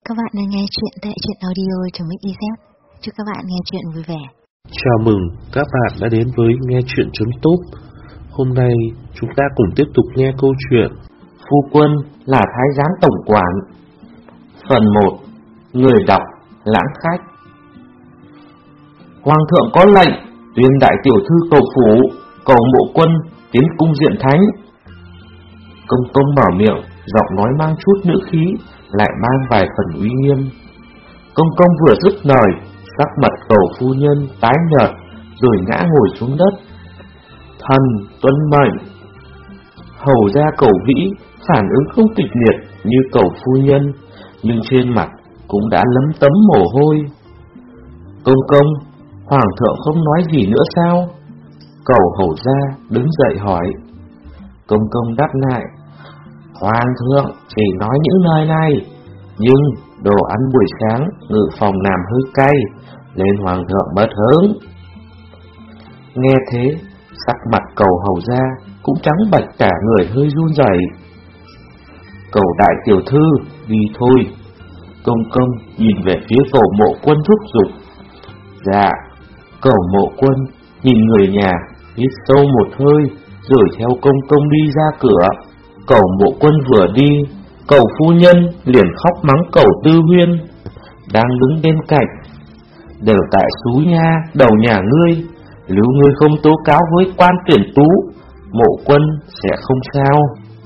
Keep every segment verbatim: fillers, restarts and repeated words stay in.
Các bạn đang nghe chuyện tại truyện audio chấm xyz. Chúc các bạn nghe chuyện vui vẻ. Chào mừng các bạn đã đến với nghe chuyện chấm top. Hôm nay chúng ta cùng tiếp tục nghe câu chuyện Phu quân là thái giám tổng quản. Phần một. Người đọc Lãng Khách. Hoàng thượng có lệnh tuyên đại tiểu thư cầu phủ, cầu mộ quân tiến cung diện thánh. Công công mở miệng, giọng nói mang chút nữ khí, lại mang vài phần uy nghiêm. Công công vừa dứt lời, sắc mặt cầu phu nhân tái nhợt, rồi ngã ngồi xuống đất. Thần tuân mệnh. Hầu ra cầu vĩ phản ứng không kịch liệt như cầu phu nhân, nhưng trên mặt cũng đã lấm tấm mồ hôi. Công công, hoàng thượng không nói gì nữa sao? Cầu hầu ra đứng dậy hỏi. Công công đáp lại. Hoàng thượng chỉ nói những lời này, nhưng đồ ăn buổi sáng ngự phòng làm hơi cay, nên hoàng thượng bất hứng. Nghe thế, sắc mặt cầu hầu ra cũng trắng bệch, cả người hơi run rẩy. Cầu đại tiểu thư, đi thôi. Công công nhìn về phía cầu mộ quân thúc giục. Dạ. Cầu mộ quân nhìn người nhà, hít sâu một hơi, rồi theo công công đi ra cửa. Cầu mộ quân vừa đi, cầu phu nhân liền khóc mắng cầu Tư Huyên đang đứng bên cạnh. Đều tại xú nha, đầu nhà ngươi, nếu ngươi không tố cáo với quan tuyển tú, mộ quân sẽ không sao.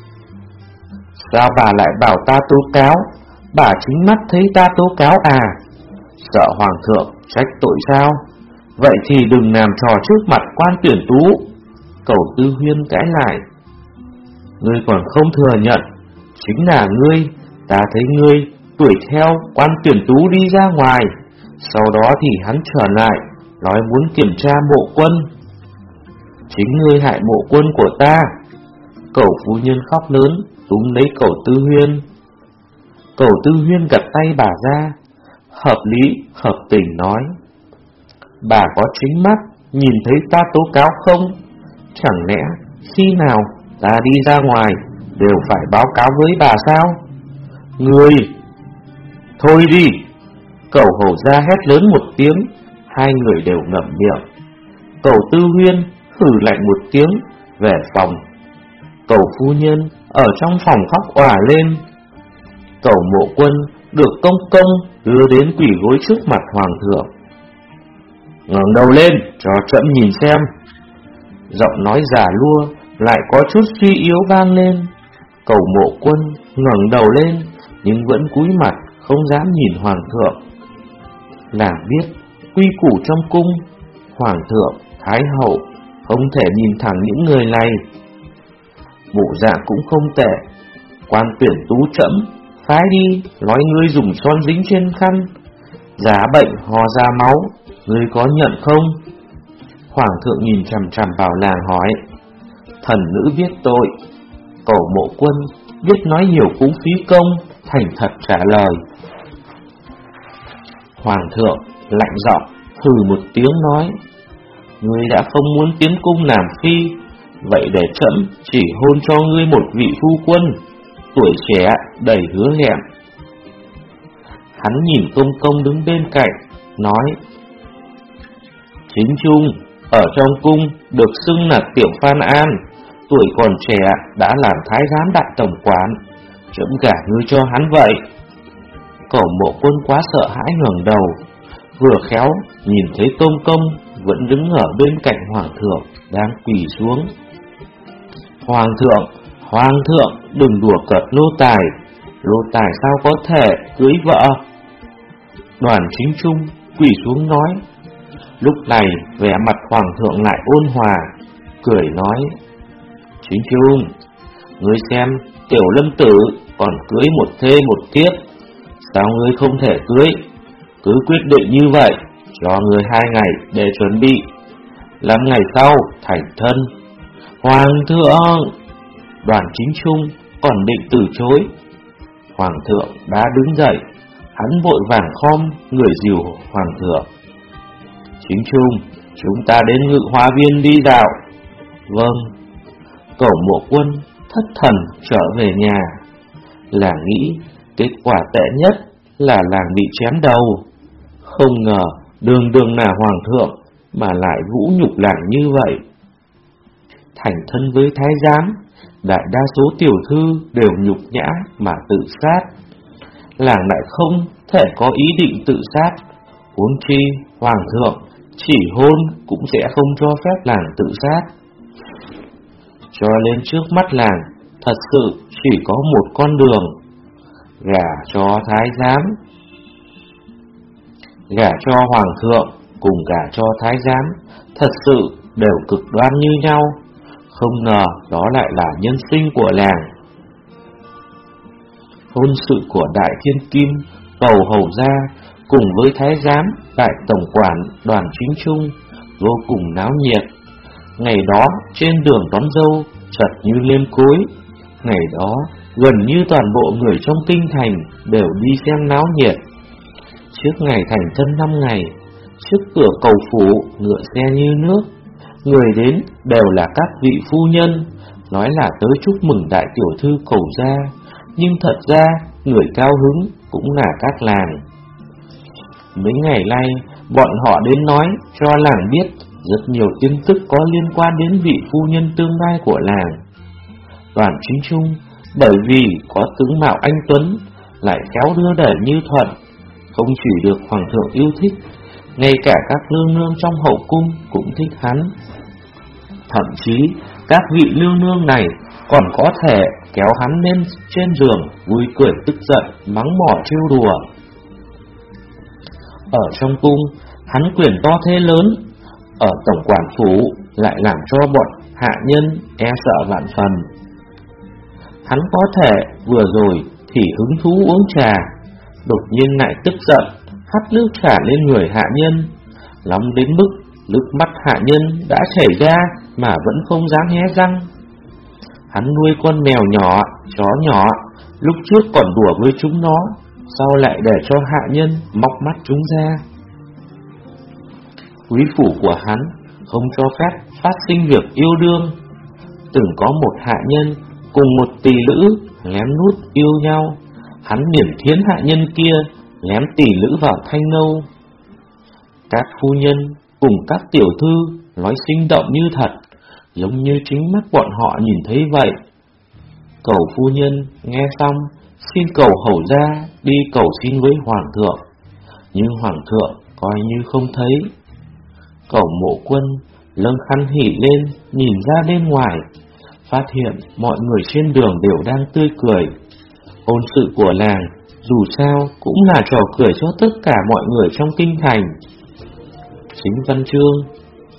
Sao bà lại bảo ta tố cáo? Bà chính mắt thấy ta tố cáo à? Sợ hoàng thượng trách tội sao? Vậy thì đừng làm trò trước mặt quan tuyển tú. Cầu Tư Huyên cãi lại. Ngươi còn không thừa nhận, chính là ngươi, ta thấy ngươi đuổi theo quan tuyển tú đi ra ngoài, sau đó thì hắn trở lại, nói muốn kiểm tra mộ quân. Chính ngươi hại mộ quân của ta. Cầu phu nhân khóc lớn, túm lấy cầu Tư Huyên. Cầu Tư Huyên gật tay bà ra, hợp lý, hợp tình nói. Bà có chính mắt, nhìn thấy ta tố cáo không? Chẳng lẽ khi nào ta đi ra ngoài đều phải báo cáo với bà sao? Ngươi! Thôi đi! Cầu hầu ra hét lớn một tiếng, hai người đều ngậm miệng. Cầu Tư Huyên hử lạnh một tiếng, về phòng. Cầu phu nhân ở trong phòng khóc òa lên. Cầu mộ quân được công công đưa đến quỳ gối trước mặt hoàng thượng. Ngẩng đầu lên cho trẫm nhìn xem. Giọng nói già lua lại có chút suy yếu vang lên. Cầu mộ quân ngẩng đầu lên, nhưng vẫn cúi mặt không dám nhìn hoàng thượng. Nàng biết quy củ trong cung, hoàng thượng, thái hậu không thể nhìn thẳng những người này. Bộ dạng cũng không tệ. Quan tuyển tú trẫm phái đi, nói ngươi dùng son dính trên khăn, giá bệnh ho ra máu, ngươi có nhận không? Hoàng thượng nhìn chằm chằm vào nàng hỏi. Thần nữ biết tội. Cầu mộ quân biết nói nhiều cũng phí công, thành thật trả lời. Hoàng thượng lạnh giọng hừ một tiếng nói. Ngươi đã không muốn tiến cung làm phi, vậy để trẫm chỉ hôn cho ngươi một vị phu quân, tuổi trẻ đầy hứa hẹn. Hắn nhìn công công đứng bên cạnh, nói. Chính trung ở trong cung được xưng là Tiểu Phan An, tuổi còn trẻ đã làm thái giám đại tổng quản, trẫm gả ngươi cho hắn vậy. Cầu mộ quân quá sợ hãi ngẩng đầu, vừa khéo nhìn thấy công công vẫn đứng ở bên cạnh hoàng thượng đang quỳ xuống. Hoàng thượng, hoàng thượng, đừng đùa cợt nô tài, nô tài sao có thể cưới vợ? Đoàn Chính Trung quỳ xuống nói. Lúc này vẻ mặt hoàng thượng lại ôn hòa, cười nói. Chính Trung, ngươi xem Tiểu Lâm Tử còn cưới một thê một thiếp, sao ngươi không thể cưới? Cứ quyết định như vậy, cho ngươi hai ngày để chuẩn bị, làm ngày sau thành thân. Hoàng thượng! Đoàn Chính Trung còn định từ chối. Hoàng thượng đã đứng dậy, hắn vội vàng khom người dìu hoàng thượng. Chính Trung, chúng ta đến Ngự Hoa Viên đi dạo. Vâng. Cầu mộ quân thất thần trở về nhà, là nghĩ kết quả tệ nhất là làng bị chém đầu. Không ngờ đường đường là hoàng thượng mà lại vũ nhục làng như vậy. Thành thân với thái giám, đại đa số tiểu thư đều nhục nhã mà tự sát. Làng lại không thể có ý định tự sát, huống chi hoàng thượng chỉ hôn cũng sẽ không cho phép làng tự sát. Cho nên trước mắt làng thật sự chỉ có một con đường: gả cho thái giám. Gả cho hoàng thượng cùng gả cho thái giám thật sự đều cực đoan như nhau. Không ngờ đó lại là nhân sinh của làng. Hôn sự của Đại Thiên Kim, Cầu Hầu Gia cùng với thái giám Đại Tổng quản Đoàn Chính Trung vô cùng náo nhiệt. Ngày đó trên đường đón dâu chật như lên cối. Ngày đó gần như toàn bộ người trong kinh thành đều đi xem náo nhiệt. Trước ngày thành thân năm ngày, trước cửa cầu phủ ngựa xe như nước. Người đến đều là các vị phu nhân, nói là tới chúc mừng đại tiểu thư Cầu gia, nhưng thật ra người cao hứng cũng là các làng. Mấy ngày nay, bọn họ đến nói cho làng biết rất nhiều tin tức có liên quan đến vị phu nhân tương lai của làng. Đoàn Chính Trung bởi vì có tướng mạo anh tuấn, lại khéo đưa đẩy như thuận, không chỉ được hoàng thượng yêu thích, ngay cả các nương nương trong hậu cung cũng thích hắn. Thậm chí các vị nương nương này còn có thể kéo hắn lên trên giường vui cười tức giận, mắng mỏ trêu đùa. Ở trong cung, hắn quyền to thế lớn, ở tổng quản phủ lại làm cho bọn hạ nhân e sợ vạn phần. Hắn có thể vừa rồi thì hứng thú uống trà, đột nhiên lại tức giận, hắt nước trà lên người hạ nhân, nóng đến mức nước mắt hạ nhân đã chảy ra mà vẫn không dám hé răng. Hắn nuôi con mèo nhỏ, chó nhỏ, lúc trước còn đùa với chúng nó, sau lại để cho hạ nhân móc mắt chúng ra. Quý phủ của hắn không cho phép phát sinh việc yêu đương. Từng có một hạ nhân cùng một tỷ nữ lén lút yêu nhau, hắn liền thiến hạ nhân kia lém tỷ nữ vào thanh nâu. Các phu nhân cùng các tiểu thư nói sinh động như thật, giống như chính mắt bọn họ nhìn thấy vậy. Cầu phu nhân nghe xong xin Cầu Hầu Gia đi cầu xin với hoàng thượng, nhưng hoàng thượng coi như không thấy. Cầu Mộ Quân lâng khăn hỉ lên nhìn ra bên ngoài, phát hiện mọi người trên đường đều đang tươi cười. Hôn sự của làng dù sao cũng là trò cười cho tất cả mọi người trong kinh thành. Chính văn chương.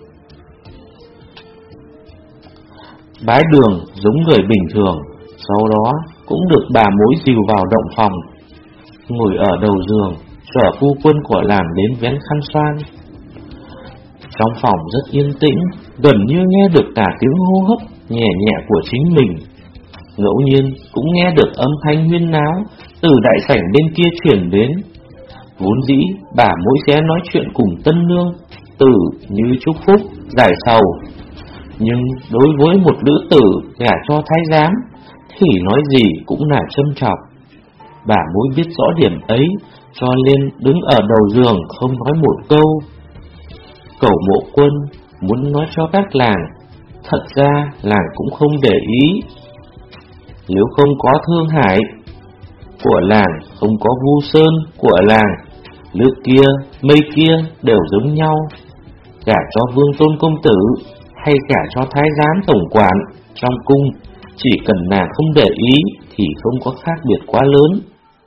Bái Đường giống người bình thường, sau đó cũng được bà mối dìu vào động phòng. Ngồi ở đầu giường, Sở phu quân của làng đến vén khăn xoan. Trong phòng rất yên tĩnh, gần như nghe được cả tiếng hô hấp nhẹ nhẹ của chính mình. Ngẫu nhiên cũng nghe được âm thanh huyên náo từ đại sảnh bên kia chuyển đến. Vốn dĩ bà mỗi sẽ nói chuyện cùng tân nương tử như chúc phúc, giải sầu, nhưng đối với một nữ tử gả cho thái giám thì nói gì cũng là châm chọc. Bà mỗi biết rõ điểm ấy, cho nên đứng ở đầu giường không nói một câu. Cầu Mộ Quân muốn nói cho các làng, thật ra làng cũng không để ý. Nếu không có Thương Hải của làng, không có Vu Sơn của làng, nước kia, mây kia đều giống nhau. Gả cho Vương Tôn công tử hay gả cho thái giám tổng quản trong cung, chỉ cần nàng không để ý thì không có khác biệt quá lớn.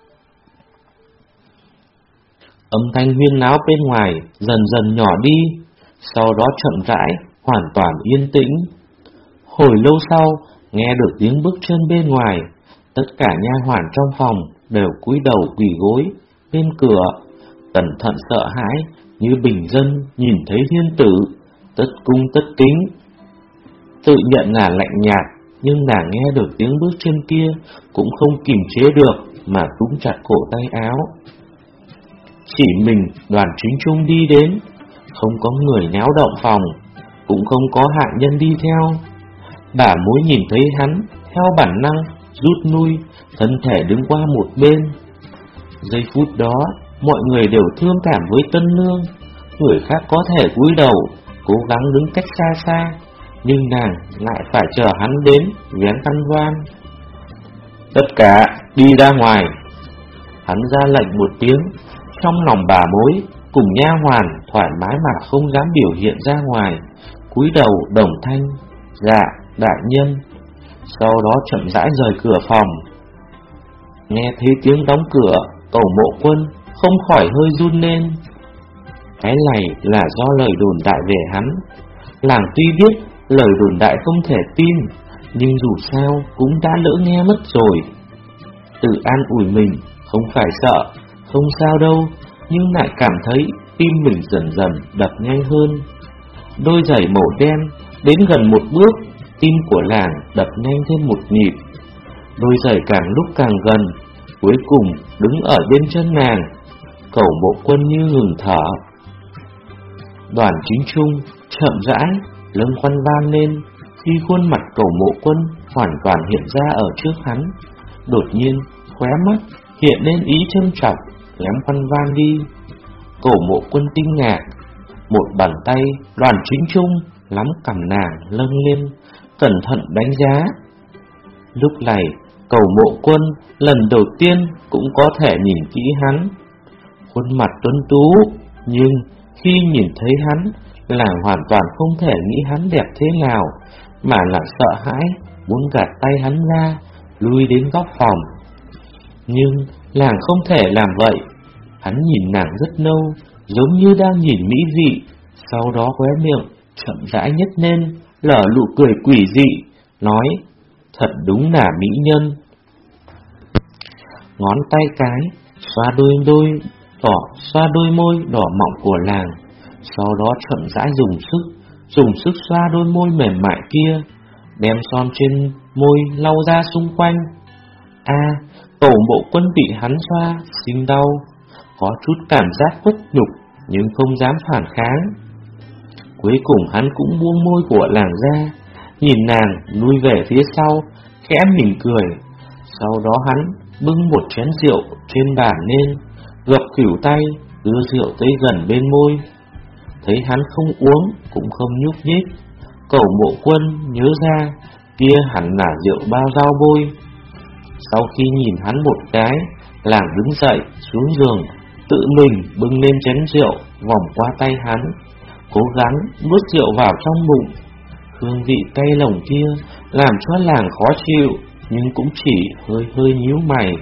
Âm thanh huyên náo bên ngoài dần dần nhỏ đi, sau đó chậm rãi, hoàn toàn yên tĩnh. Hồi lâu sau, nghe được tiếng bước chân bên ngoài, tất cả nha hoàn trong phòng đều cúi đầu quỳ gối bên cửa, cẩn thận sợ hãi như bình dân nhìn thấy thiên tử, tất cung tất kính. Tự nhận là lạnh nhạt, nhưng nàng nghe được tiếng bước chân kia cũng không kiềm chế được mà túm chặt cổ tay áo. Chỉ mình Đoàn Chính Trung đi đến, không có người náo động phòng, cũng không có hạ nhân đi theo. Bà mối nhìn thấy hắn, theo bản năng rút lui, thân thể đứng qua một bên. Giây phút đó, mọi người đều thương cảm với Tân Nương. Người khác có thể cúi đầu, cố gắng đứng cách xa xa, nhưng nàng lại phải chờ hắn đến vén khăn voan. Tất cả đi ra ngoài. Hắn ra lệnh một tiếng, trong lòng bà mối cùng nha hoàn thoải mái mà không dám biểu hiện ra ngoài, cúi đầu đồng thanh: Dạ đại nhân. Sau đó chậm rãi rời cửa phòng. Nghe thấy tiếng đóng cửa, Cẩu Mộ Quân không khỏi hơi run lên. Cái này là do lời đồn đại về hắn. Làng tuy biết lời đồn đại không thể tin, nhưng dù sao cũng đã lỡ nghe mất rồi. Tự an ủi mình, không phải sợ, không sao đâu, nhưng lại cảm thấy tim mình dần dần đập nhanh hơn. Đôi giày màu đen đến gần một bước, tim của làng đập nhanh thêm một nhịp. Đôi giày càng lúc càng gần, cuối cùng đứng ở bên chân nàng. Cẩu Mộ Quân như ngừng thở. Đoàn Chính Trung chậm rãi lưng khoăn van lên, khi khuôn mặt Cẩu Mộ Quân hoàn toàn hiện ra ở trước hắn. Đột nhiên khóe mắt hiện lên ý châm chọc, ném khoăn van đi. Cẩu Mộ Quân kinh ngạc, một bàn tay Đoàn Chính Trung nắm cằm nàng nâng lên, cẩn thận đánh giá. Lúc này Cẩu Mộ Quân lần đầu tiên cũng có thể nhìn kỹ hắn. Khuôn mặt tuấn tú, nhưng khi nhìn thấy hắn, làng hoàn toàn không thể nghĩ hắn đẹp thế nào, mà là sợ hãi, muốn gạt tay hắn ra, lui đến góc phòng. Nhưng làng không thể làm vậy. Hắn nhìn nàng rất lâu, giống như đang nhìn mỹ vị, sau đó khóe miệng chậm rãi nhếch lên, lở nụ cười quỷ dị, nói: Thật đúng là mỹ nhân. Ngón tay cái xoa đôi đôi đỏ, xoa đôi môi đỏ mọng của làng, sau đó chậm rãi dùng sức, dùng sức xoa đôi môi mềm mại kia, đem son trên môi lau ra xung quanh. A, à, Cẩu Mộ Quân bị hắn xoa, sinh đau, có chút cảm giác khuất nhục, nhưng không dám phản kháng. Cuối cùng hắn cũng buông môi của làng ra, nhìn nàng lui về phía sau, khẽ mỉm cười. Sau đó hắn bưng một chén rượu trên bàn lên, gập khuỷu tay, đưa rượu tới gần bên môi. Thấy hắn không uống, cũng không nhúc nhích, Cẩu Mộ Quân nhớ ra, kia hẳn là rượu bao dao bôi. Sau khi nhìn hắn một cái, làng đứng dậy xuống giường, tự mình bưng lên chén rượu, vòng qua tay hắn, cố gắng nuốt rượu vào trong bụng. Hương vị cay lồng kia làm cho làng khó chịu, nhưng cũng chỉ hơi hơi nhíu mày.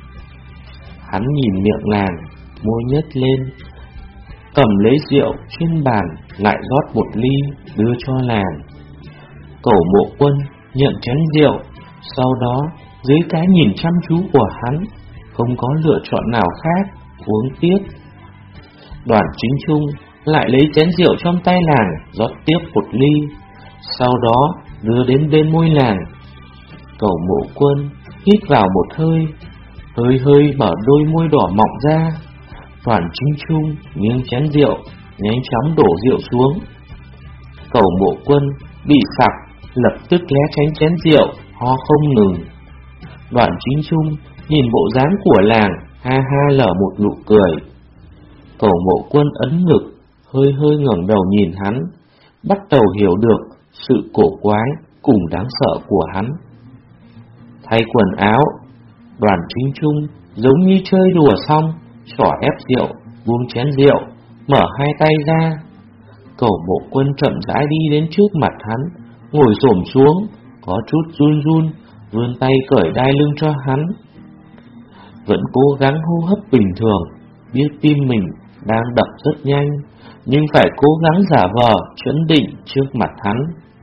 Hắn nhìn miệng làng, môi nhếch lên, cầm lấy rượu trên bàn, lại rót một ly đưa cho làng. Cẩu Mộ Quân nhận chén rượu, sau đó dưới cái nhìn chăm chú của hắn, không có lựa chọn nào khác, uống tiếp. Đoàn Chính Trung lại lấy chén rượu trong tay làng, rót tiếp một ly, sau đó đưa đến bên môi làng. Cẩu Mộ Quân hít vào một hơi, hơi hơi mở đôi môi đỏ mọng ra. Đoàn Chính Trung nghiêng chén rượu, nhanh chóng đổ rượu xuống. Cẩu Mộ Quân bị sặc, lập tức né tránh chén rượu, ho không ngừng. Đoàn Chính Trung nhìn bộ dáng của làng, ha ha lở một nụ cười. Cẩu Mộ Quân ấn ngực, hơi hơi ngẩng đầu nhìn hắn, bắt đầu hiểu được sự cổ quái cùng đáng sợ của hắn. Thay quần áo, Đoàn Chính Trung giống như chơi đùa xong, xỏ ép rượu, buông chén rượu, mở hai tay ra. Cẩu Mộ Quân chậm rãi đi đến trước mặt hắn, ngồi xổm xuống, có chút run run, vươn tay cởi đai lưng cho hắn. Vẫn cố gắng hô hấp bình thường, biết tim mình đang đập rất nhanh, nhưng phải cố gắng giả vờ trấn định trước mặt hắn.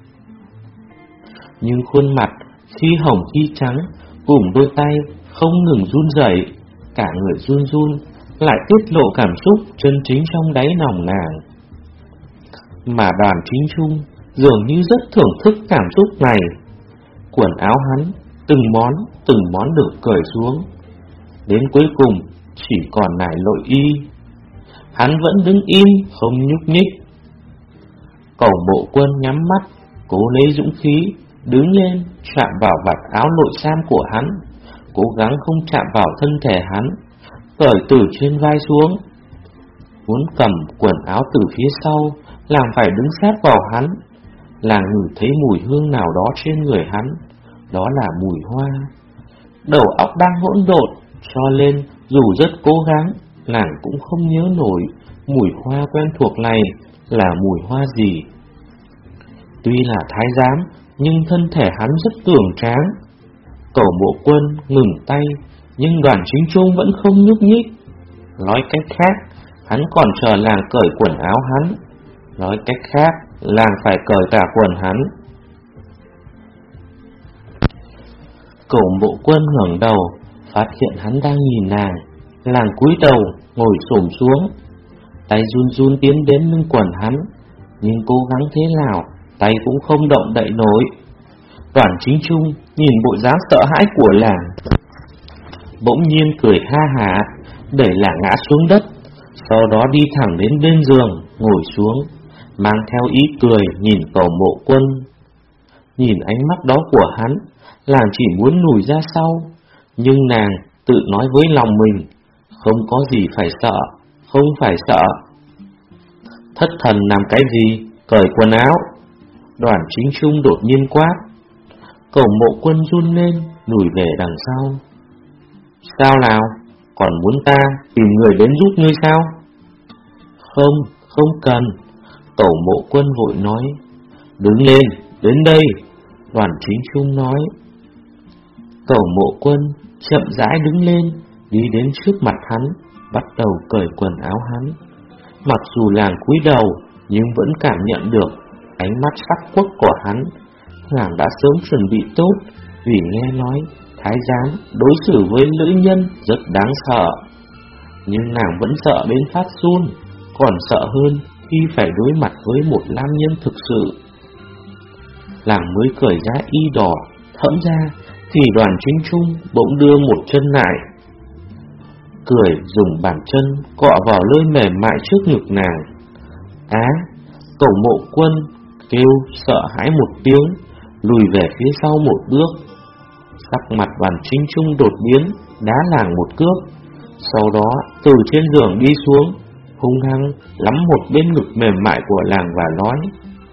Nhưng khuôn mặt khi hồng khi trắng, cùng đôi tay không ngừng run rẩy, cả người run run, lại tiết lộ cảm xúc chân chính trong đáy lòng nàng. Mà Đoàn Chính Trung dường như rất thưởng thức cảm xúc này. Quần áo hắn từng món từng món được cởi xuống, đến cuối cùng chỉ còn lại nội y. Hắn vẫn đứng im không nhúc nhích. Cẩu Mộ Quân nhắm mắt, cố lấy dũng khí đứng lên, chạm vào vạt áo nội sam của hắn, cố gắng không chạm vào thân thể hắn, cởi từ trên vai xuống. Muốn cầm quần áo từ phía sau, làng phải đứng sát vào hắn. Làng ngửi thấy mùi hương nào đó trên người hắn, đó là mùi hoa. Đầu óc đang hỗn độn, cho nên dù rất cố gắng, làng cũng không nhớ nổi mùi hoa quen thuộc này là mùi hoa gì. Tuy là thái giám, nhưng thân thể hắn rất cường tráng. Cẩu Mộ Quân ngừng tay, nhưng Đoàn Chính Trung vẫn không nhúc nhích. Nói cách khác, hắn còn chờ làng cởi quần áo hắn. Nói cách khác, làng phải cởi cả quần hắn. Cẩu Mộ Quân ngẩng đầu, phát hiện hắn đang nhìn nàng. Làng cúi đầu, ngồi xổm xuống, tay run run tiến đến lưng quần hắn, nhưng cố gắng thế nào, tay cũng không động đậy nổi. Đoàn Chính Trung nhìn bộ dáng sợ hãi của làng, bỗng nhiên cười ha hả, đẩy làng ngã xuống đất, sau đó đi thẳng đến bên giường, ngồi xuống, mang theo ý cười nhìn Cẩu Mộ Quân. Nhìn ánh mắt đó của hắn, làng chỉ muốn lùi ra sau, nhưng nàng tự nói với lòng mình, không có gì phải sợ, không phải sợ. Thất thần làm cái gì, cởi quần áo. Đoàn Chính Trung đột nhiên quát. Cẩu Mộ Quân run lên, lùi về đằng sau. Sao nào, còn muốn ta tìm người đến giúp ngươi sao? Không, không cần. Cẩu Mộ Quân vội nói. Đứng lên, đến đây. Đoàn Chính Trung nói. Cẩu Mộ Quân chậm rãi đứng lên, đi đến trước mặt hắn, bắt đầu cởi quần áo hắn. Mặc dù làng cúi đầu, nhưng vẫn cảm nhận được ánh mắt sắc quắc của hắn. Nàng đã sớm chuẩn bị tốt, vì nghe nói thái giám đối xử với nữ nhân rất đáng sợ. Nhưng nàng vẫn sợ đến phát run, còn sợ hơn khi phải đối mặt với một nam nhân thực sự. Làng mới cởi ra y đỏ, thẫm ra, thì Đoàn Chính Trung bỗng đưa một chân lại, cười dùng bàn chân cọ vào nơi mềm mại trước ngực nàng. Á, Cẩu Mộ Quân kêu sợ hãi một tiếng, lùi về phía sau một bước. Sắc mặt Đoàn Chính Trung đột biến, đá làng một cước, sau đó từ trên giường đi xuống, hung hăng lắm một bên ngực mềm mại của làng và nói.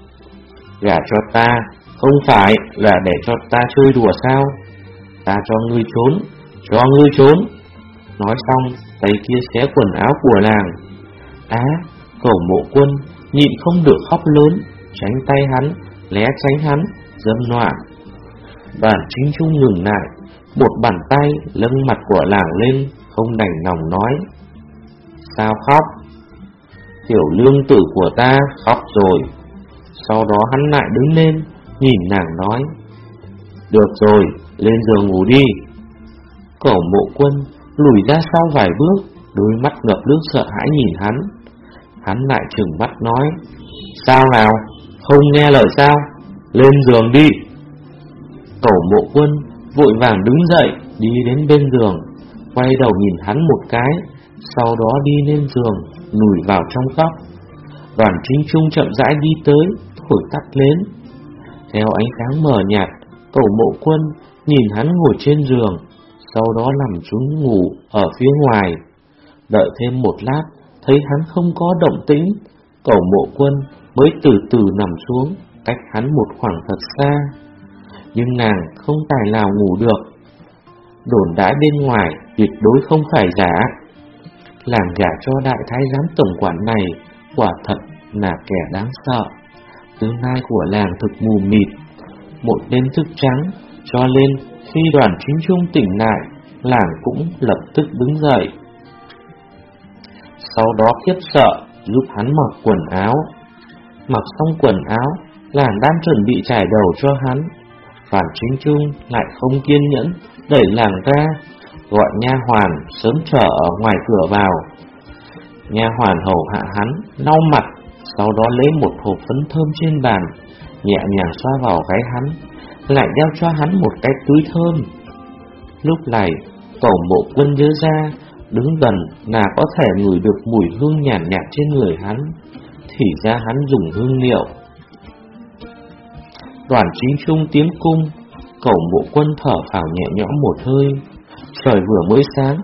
Gả cho ta, không phải là để cho ta chơi đùa sao? Ta cho ngươi trốn, cho ngươi trốn. Nói xong, tay kia xé quần áo của làng. Á, Cẩu Mộ Quân nhịn không được khóc lớn, tránh tay hắn, né tránh hắn, dâm loạn. Đoàn Chính Trung ngừng lại, một bàn tay lâng mặt của làng lên, không đành lòng nói. Sao khóc? Tiểu lương tử của ta khóc rồi. Sau đó hắn lại đứng lên, nhìn nàng nói. Được rồi, lên giường ngủ đi. Cẩu Mộ Quân lùi ra sau vài bước, đôi mắt ngập nước sợ hãi nhìn hắn. Hắn lại trừng mắt nói. Sao nào, không nghe lời sao? Lên giường đi. Cẩu Mộ Quân vội vàng đứng dậy, đi đến bên giường, quay đầu nhìn hắn một cái, sau đó đi lên giường, lùi vào trong góc. Đoàn Chính Trung chậm rãi đi tới, thổi tắt lên. Theo ánh sáng mờ nhạt, Cẩu Mộ Quân nhìn hắn ngồi trên giường, sau đó nằm xuống ngủ ở phía ngoài. Đợi thêm một lát, thấy hắn không có động tĩnh, Cẩu Mộ Quân mới từ từ nằm xuống, cách hắn một khoảng thật xa. Nhưng nàng không tài nào ngủ được. Đồn đãi bên ngoài tuyệt đối không phải giả. Làng gả cho đại thái giám tổng quản này quả thật là kẻ đáng sợ. Tương lai của làng thực mù mịt, một đêm thức trắng, cho nên khi Đoàn Chính Trung tỉnh lại, làng cũng lập tức đứng dậy. Sau đó khiếp sợ giúp hắn mặc quần áo. Mặc xong quần áo, làng đang chuẩn bị trải đầu cho hắn. Đoàn Chính Trung lại không kiên nhẫn, đẩy làng ra, gọi nha hoàn sớm chờ ở ngoài cửa vào. Nha hoàn hầu hạ hắn, lau mặt, sau đó lấy một hộp phấn thơm trên bàn, nhẹ nhàng xoa vào gáy hắn, lại đeo cho hắn một cái túi thơm. Lúc này, Cẩu Mộ Quân nhớ ra, đứng gần là có thể ngửi được mùi hương nhàn nhạt, nhạt trên người hắn, thì ra hắn dùng hương liệu. Đoàn Chính Trung tiến cung, Cẩu Mộ Quân thở phào nhẹ nhõm một hơi. Trời vừa mới sáng,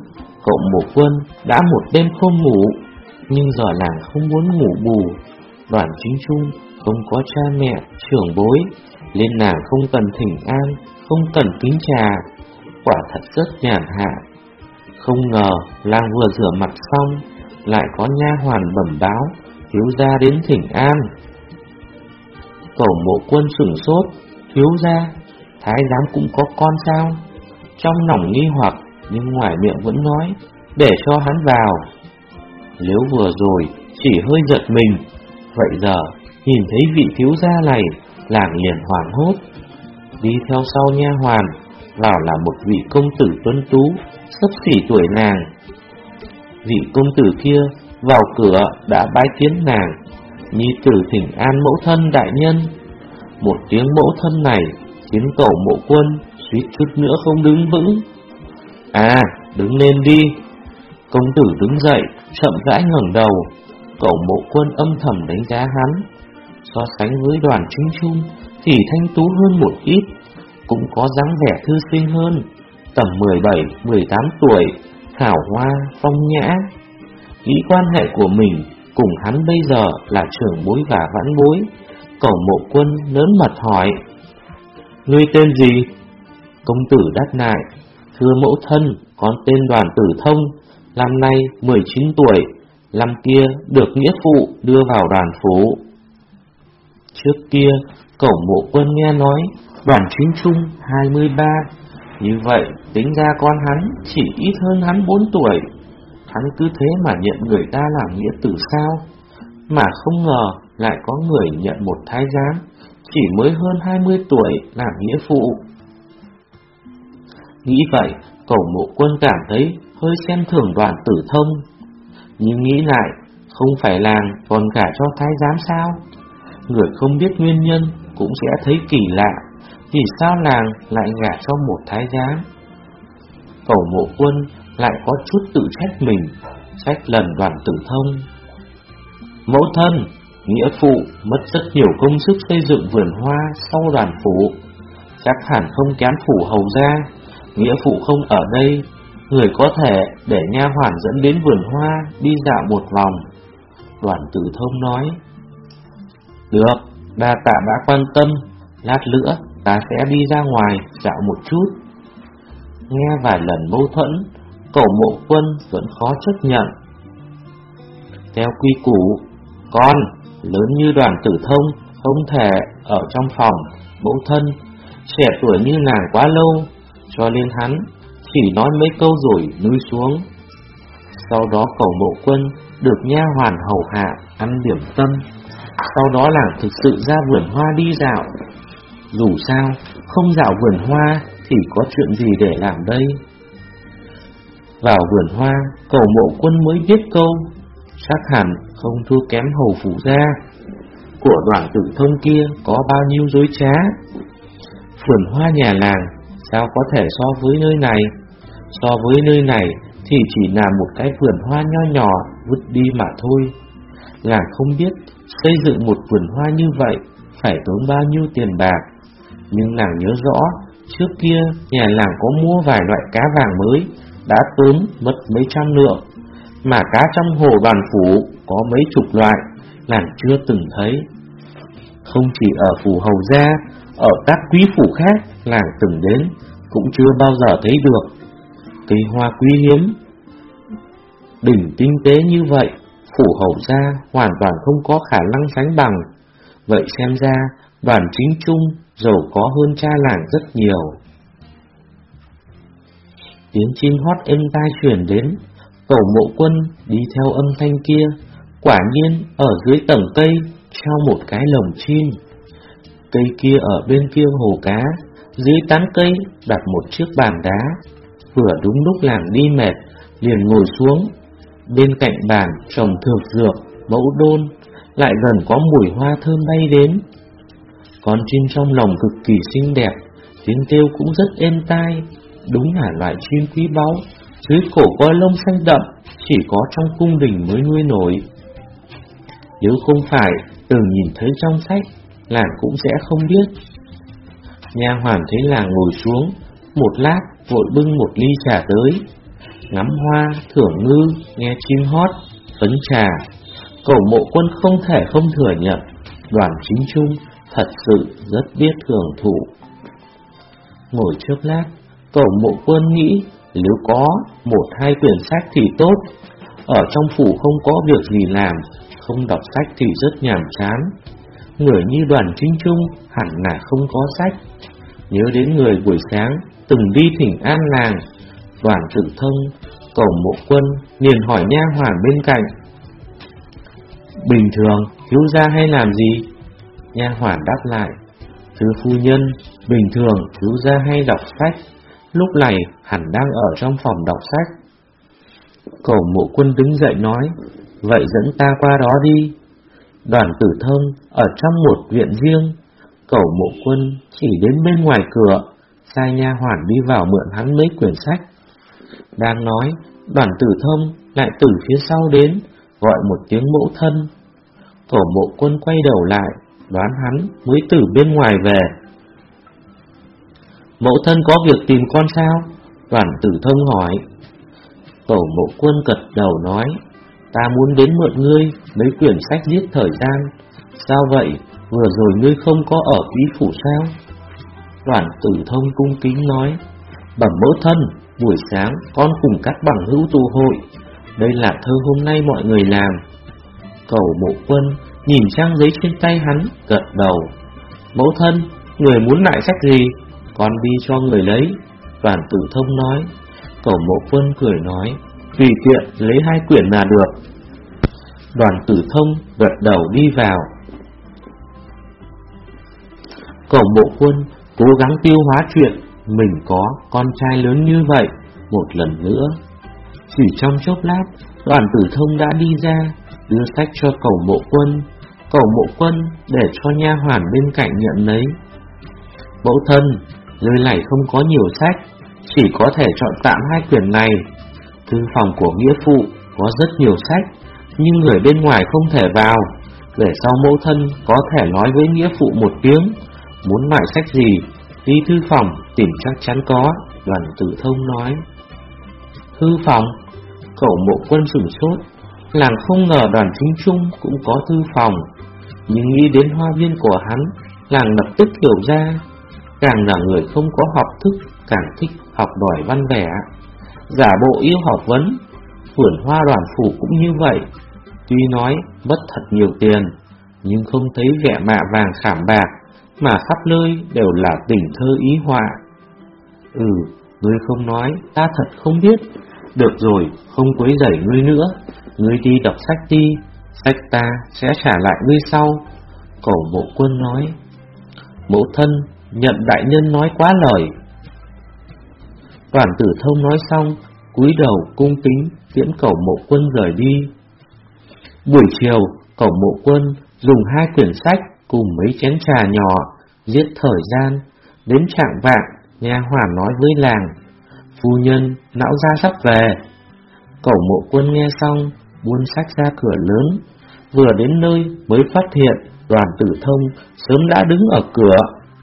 Cậu Mộ Quân đã một đêm không ngủ, nhưng giờ làng không muốn ngủ bù. Đoàn Chính Trung không có cha mẹ, trưởng bối, nên nàng không cần thỉnh an, không cần kính trà, quả thật rất nhàn hạ. Không ngờ làng vừa rửa mặt xong, lại có nha hoàn bẩm báo thiếu gia đến thỉnh an. Cậu Mộ Quân sửng sốt, thiếu gia, thái giám cũng có con sao? Trong lòng nghi hoặc, nhưng ngoài miệng vẫn nói, để cho hắn vào. Nếu vừa rồi chỉ hơi giật mình, vậy giờ nhìn thấy vị thiếu gia này, làng liền hoảng hốt. Đi theo sau nha hoàn vào là một vị công tử tuấn tú, xấp xỉ tuổi nàng. Vị công tử kia vào cửa đã bái kiến nàng, nhi tử thỉnh an mẫu thân đại nhân. Một tiếng mẫu thân này khiến Cậu Mộ Quân suýt chút nữa không đứng vững. À, đứng lên đi. Công tử đứng dậy, chậm rãi ngẩng đầu. Cậu Mộ Quân âm thầm đánh giá hắn. So sánh với Đoàn Chính Trung thì thanh tú hơn một ít, cũng có dáng vẻ thư sinh hơn, tầm mười bảy, mười tám tuổi, hảo hoa, phong nhã. Nghĩ quan hệ của mình cùng hắn bây giờ là trưởng bối và vãn bối, Cậu Mộ Quân lớn mật hỏi: ngươi tên gì? Công tử đáp lại: thưa mẫu thân, con tên Đoàn Tử Thông, năm nay mười chín tuổi, năm kia được nghĩa phụ đưa vào đoàn phủ. Trước kia Cậu Mộ Quân nghe nói Đoàn Chính Trung hai mươi ba, như vậy tính ra con hắn chỉ ít hơn hắn bốn tuổi. Hắn cứ thế mà nhận người ta làm nghĩa tử sao? Mà không ngờ lại có người nhận một thái giám chỉ mới hơn hai mươi tuổi làm nghĩa phụ. Nghĩ vậy, Cậu Mộ Quân cảm thấy hơi xem thường Đoàn Tử Thông. Nhưng nghĩ lại, không phải làng còn gả cho thái giám sao? Người không biết nguyên nhân cũng sẽ thấy kỳ lạ, vì sao làng lại gả cho một thái giám? Cậu Mộ Quân lại có chút tự trách mình, trách lần Đoàn Tử Thông. Mẫu thân, nghĩa phụ mất rất nhiều công sức xây dựng vườn hoa sau đoàn phủ, chắc hẳn không kém phủ hầu gia. Nghĩa phụ không ở đây, người có thể để nha hoàn dẫn đến vườn hoa đi dạo một vòng. Đoàn Tử Thông nói: được, đa tạ đã quan tâm, lát nữa ta sẽ đi ra ngoài dạo một chút. Nghe vài lần mâu thuẫn, Cậu Mộ Quân vẫn khó chấp nhận. Theo quy củ, con lớn như Đoàn Tử Thông không thể ở trong phòng mẫu thân, trẻ tuổi như nàng quá lâu, cho nên hắn chỉ nói mấy câu rồi nuôi xuống. Sau đó Cậu Mộ Quân được nha hoàn hầu hạ ăn điểm tâm. Sau đó làng thực sự ra vườn hoa đi dạo. Dù sao, không dạo vườn hoa thì có chuyện gì để làm đây? Vào vườn hoa, Cậu Mộ Quân mới biết câu: chắc hẳn không thua kém hầu phủ gia. Của Đoàn Tử Thông kia có bao nhiêu dối trá. Vườn hoa nhà làng sao có thể so với nơi này? So với nơi này thì chỉ là một cái vườn hoa nho nhỏ vứt đi mà thôi. Làng không biết xây dựng một vườn hoa như vậy phải tốn bao nhiêu tiền bạc. Nhưng làng nhớ rõ, trước kia nhà làng có mua vài loại cá vàng mới, đã tốn mất mấy trăm lượng. Mà cá trong hồ Đoàn phủ có mấy chục loại, làng chưa từng thấy. Không chỉ ở phủ hầu gia, ở các quý phủ khác làng từng đến, cũng chưa bao giờ thấy được. Cây hoa quý hiếm, đỉnh tinh tế như vậy, phủ hầu gia hoàn toàn không có khả năng sánh bằng. Vậy xem ra Đoàn Chính Trung giàu có hơn cha làng rất nhiều. Tiếng chim hót êm tai truyền đến. Cậu Mộ Quân đi theo âm thanh kia. Quả nhiên ở dưới tầng cây treo một cái lồng chim. Cây kia ở bên kia hồ cá, dưới tán cây đặt một chiếc bàn đá. Vừa đúng lúc làng đi mệt, liền ngồi xuống. Bên cạnh bàn trồng thược dược, mẫu đôn, lại gần có mùi hoa thơm bay đến. Con chim trong lồng cực kỳ xinh đẹp, tiếng kêu cũng rất êm tai. Đúng là loại chim quý báu, dưới cổ có lông xanh đậm, chỉ có trong cung đình mới nuôi nổi. Nếu không phải từng nhìn thấy trong sách, làng cũng sẽ không biết. Nha hoàn thấy làng ngồi xuống, một lát vội bưng một ly trà tới. ngắm hoa, thưởng ngư, nghe chim hót, phấn trà. Cẩu Mộ Quân không thể không thừa nhận, Đoàn Chính Trung thật sự rất biết hưởng thụ. Ngồi chốc lát, Cẩu Mộ Quân nghĩ nếu có một hai quyển sách thì tốt. Ở trong phủ không có việc gì làm, không đọc sách thì rất nhàm chán. Người như Đoàn Chính Trung hẳn là không có sách. Nhớ đến người buổi sáng từng đi thỉnh an làng, Đoàn Tử Thông, Cẩu Mộ Quân liền hỏi nha hoàn bên cạnh: bình thường thiếu gia hay làm gì? Nha hoàn đáp lại: thưa phu nhân, bình thường thiếu gia hay đọc sách, lúc này hẳn đang ở trong phòng đọc sách. Cẩu Mộ Quân đứng dậy nói: vậy dẫn ta qua đó đi. Đoàn Tử Thông ở trong một viện riêng, Cẩu Mộ Quân chỉ đến bên ngoài cửa, sai nha hoàn đi vào mượn hắn mấy quyển sách. Đang nói, Đoàn Tử Thông lại từ phía sau đến, gọi một tiếng mẫu thân. Cẩu Mộ Quân quay đầu lại, đoán hắn mới từ bên ngoài về. Mẫu thân có việc tìm con sao? Đoàn Tử Thông hỏi. Cẩu Mộ Quân gật đầu nói: ta muốn đến mượn ngươi mấy quyển sách giết thời gian. Sao vậy, vừa rồi ngươi không có ở quý phủ sao? Đoàn Tử Thông cung kính nói: bẩm mẫu thân, buổi sáng con cùng các bằng hữu tụ hội, đây là thơ hôm nay mọi người làm. Cẩu Mộ Quân nhìn trang giấy trên tay hắn, gật đầu: mẫu thân, người muốn lại sách gì? Con đi cho người lấy. Đoàn Tử Thông nói. Cẩu Mộ Quân cười nói: tùy tiện lấy hai quyển là được. Đoàn Tử Thông gật đầu đi vào. Cẩu Mộ Quân cố gắng tiêu hóa chuyện mình có con trai lớn như vậy một lần nữa. Chỉ trong chốc lát, Đoàn Tử Thông đã đi ra, đưa sách cho Cẩu Mộ Quân. Cẩu Mộ Quân để cho nha hoàn bên cạnh nhận lấy. Mẫu thân, nơi này không có nhiều sách, chỉ có thể chọn tạm hai quyển này. Thư phòng của nghĩa phụ có rất nhiều sách, nhưng người bên ngoài không thể vào. Để sau mẫu thân có thể nói với nghĩa phụ một tiếng, muốn loại sách gì, đi thư phòng tìm chắc chắn có. Đoàn Tử Thông nói. Thư phòng? Cẩu Mộ Quân sửng sốt, làng không ngờ Đoàn Chính Trung cũng có thư phòng. Nhưng nghĩ đến hoa viên của hắn, làng lập tức hiểu ra, càng là người không có học thức càng thích học đòi văn vẻ, giả bộ yêu học vấn. Vườn hoa Đoàn phủ cũng như vậy, tuy nói mất thật nhiều tiền, nhưng không thấy vẻ mạ vàng khảm bạc, mà khắp nơi đều là tình thơ ý họa. Ừ, ngươi không nói, ta thật không biết. Được rồi, không quấy rầy ngươi nữa, ngươi đi đọc sách đi, sách ta sẽ trả lại ngươi sau. Cẩu Mộ Quân nói. Mẫu thân, nhận đại nhân nói quá lời. Đoàn Tử Thông nói xong, cúi đầu cung kính tiễn Cẩu Mộ Quân rời đi. Buổi chiều, Cẩu Mộ Quân dùng hai quyển sách cùng mấy chén trà nhỏ giết thời gian. Đến trạng vạng, nha hoàn nói với làng: phu nhân, lão gia sắp về. Cẩu Mộ Quân nghe xong, buôn sách ra cửa lớn. Vừa đến nơi mới phát hiện Đoàn Tử Thông sớm đã đứng ở cửa.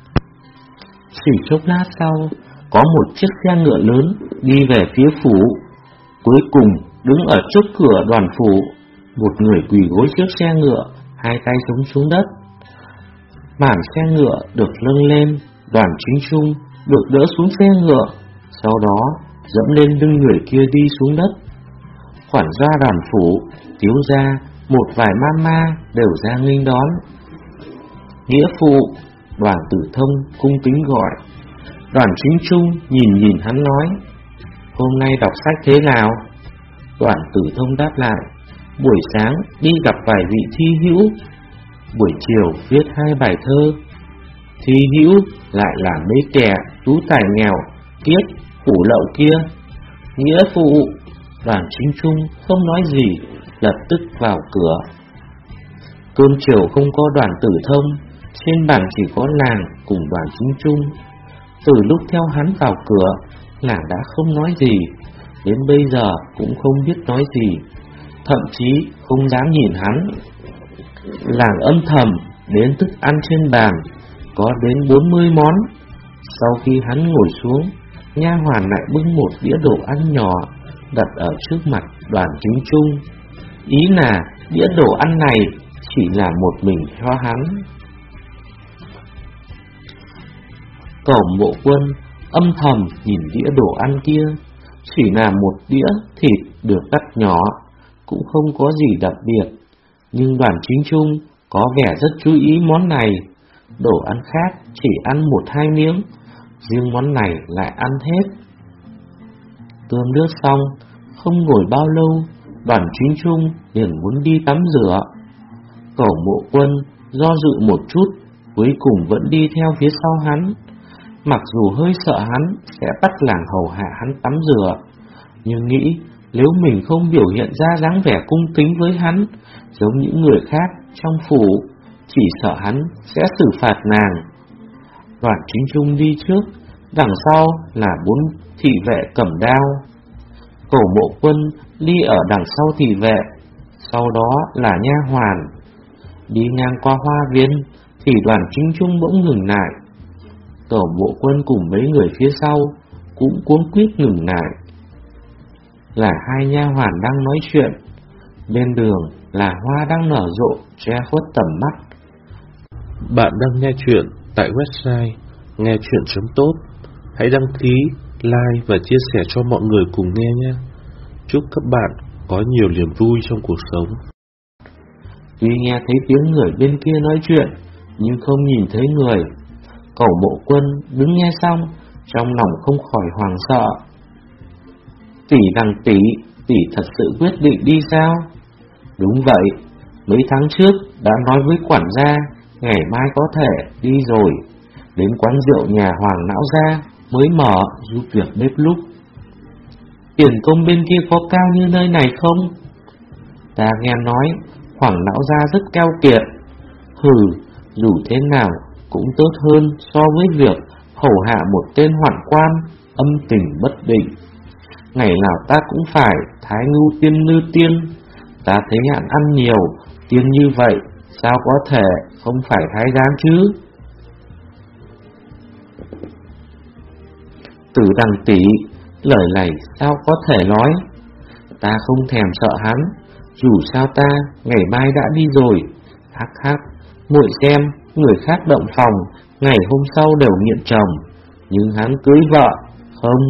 Chỉ chốc lát sau, có một chiếc xe ngựa lớn đi về phía phủ. Cuối cùng đứng ở trước cửa Đoàn phủ, một người quỳ gối trước xe ngựa, hai tay chống xuống đất. Màn xe ngựa được nâng lên, Đoàn Chính Trung được đỡ xuống xe ngựa, sau đó dẫm lên lưng người kia đi xuống đất. Quản gia Đoàn phủ, thiếu gia, một vài ma ma đều ra nghênh đón. Nghĩa phụ, Đoàn Tử Thông cung kính gọi. Đoàn Chính Trung nhìn nhìn hắn nói: hôm nay đọc sách thế nào? Đoàn Tử Thông đáp lại: buổi sáng đi gặp vài vị thi hữu, buổi chiều viết hai bài thơ. Thi hữu lại là mấy kẻ tú tài nghèo, kiết, phủ lậu kia. Nghĩa phụ. Đoàn Chính Trung không nói gì, lập tức vào cửa. Cơm chiều không có Đoàn Tử Thông, trên bàn chỉ có làng cùng Đoàn Chính Trung. Từ lúc theo hắn vào cửa, làng đã không nói gì, đến bây giờ cũng không biết nói gì, thậm chí không dám nhìn hắn. Làng âm thầm đến thức ăn trên bàn, có đến bốn mươi món. Sau khi hắn ngồi xuống, nha hoàn lại bưng một đĩa đồ ăn nhỏ, đặt ở trước mặt Đoàn Chính Trung. Ý là đĩa đồ ăn này chỉ là một mình cho hắn. Cẩu Mộ Quân âm thầm nhìn đĩa đồ ăn kia, chỉ là một đĩa thịt được cắt nhỏ, cũng không có gì đặc biệt. Nhưng Đoàn Chính Trung có vẻ rất chú ý món này. Đồ ăn khác chỉ ăn một hai miếng, riêng món này lại ăn hết. Cơm nước xong, không ngồi bao lâu, Đoàn Chính Trung liền muốn đi tắm rửa. Cẩu Mộ Quân do dự một chút, cuối cùng vẫn đi theo phía sau hắn. Mặc dù hơi sợ hắn sẽ bắt làng hầu hạ hắn tắm rửa, nhưng nghĩ nếu mình không biểu hiện ra dáng vẻ cung kính với hắn giống những người khác trong phủ, chỉ sợ hắn sẽ xử phạt nàng. Đoàn Chính Trung đi trước, đằng sau là bốn thị vệ cầm đao. Cẩu Mộ Quân đi ở đằng sau thị vệ, sau đó là nha hoàn. Đi ngang qua hoa viên thì Đoàn Chính Trung bỗng ngừng lại. Cẩu Mộ Quân cùng mấy người phía sau cũng cuống quýt ngừng lại. Là hai nha hoàn đang nói chuyện, bên đường là hoa đang nở rộ che khuất tầm mắt. Bạn đang nghe chuyện tại website nghe chuyện chấm top. Hãy đăng ký, like và chia sẻ cho mọi người cùng nghe nhé. Chúc các bạn có nhiều niềm vui trong cuộc sống. Tuy nghe thấy tiếng người bên kia nói chuyện, nhưng không nhìn thấy người. Cẩu Mộ Quân đứng nghe xong, trong lòng không khỏi hoảng sợ. Tỷ đằng tỷ, tỷ thật sự quyết định đi sao? Đúng vậy, mấy tháng trước đã nói với quản gia ngày mai có thể đi rồi. Đến quán rượu nhà Hoàng lão gia mới mở giúp việc bếp lúc. Tiền công bên kia có cao như nơi này không? Ta nghe nói Hoàng lão gia rất keo kiệt. Hừ, dù thế nào cũng tốt hơn so với việc hầu hạ một tên hoạn quan âm tình bất định. Ngày nào ta cũng phải thái ngưu tiên nư tiên. Ta thấy hạn ăn nhiều tiên như vậy, sao có thể không phải thái giám chứ? Tử đằng tỷ, lời này sao có thể nói? Ta không thèm sợ hắn, dù sao ta ngày mai đã đi rồi. Hắc hắc, muội xem, người khác động phòng, ngày hôm sau đều nghiện chồng, nhưng hắn cưới vợ, không?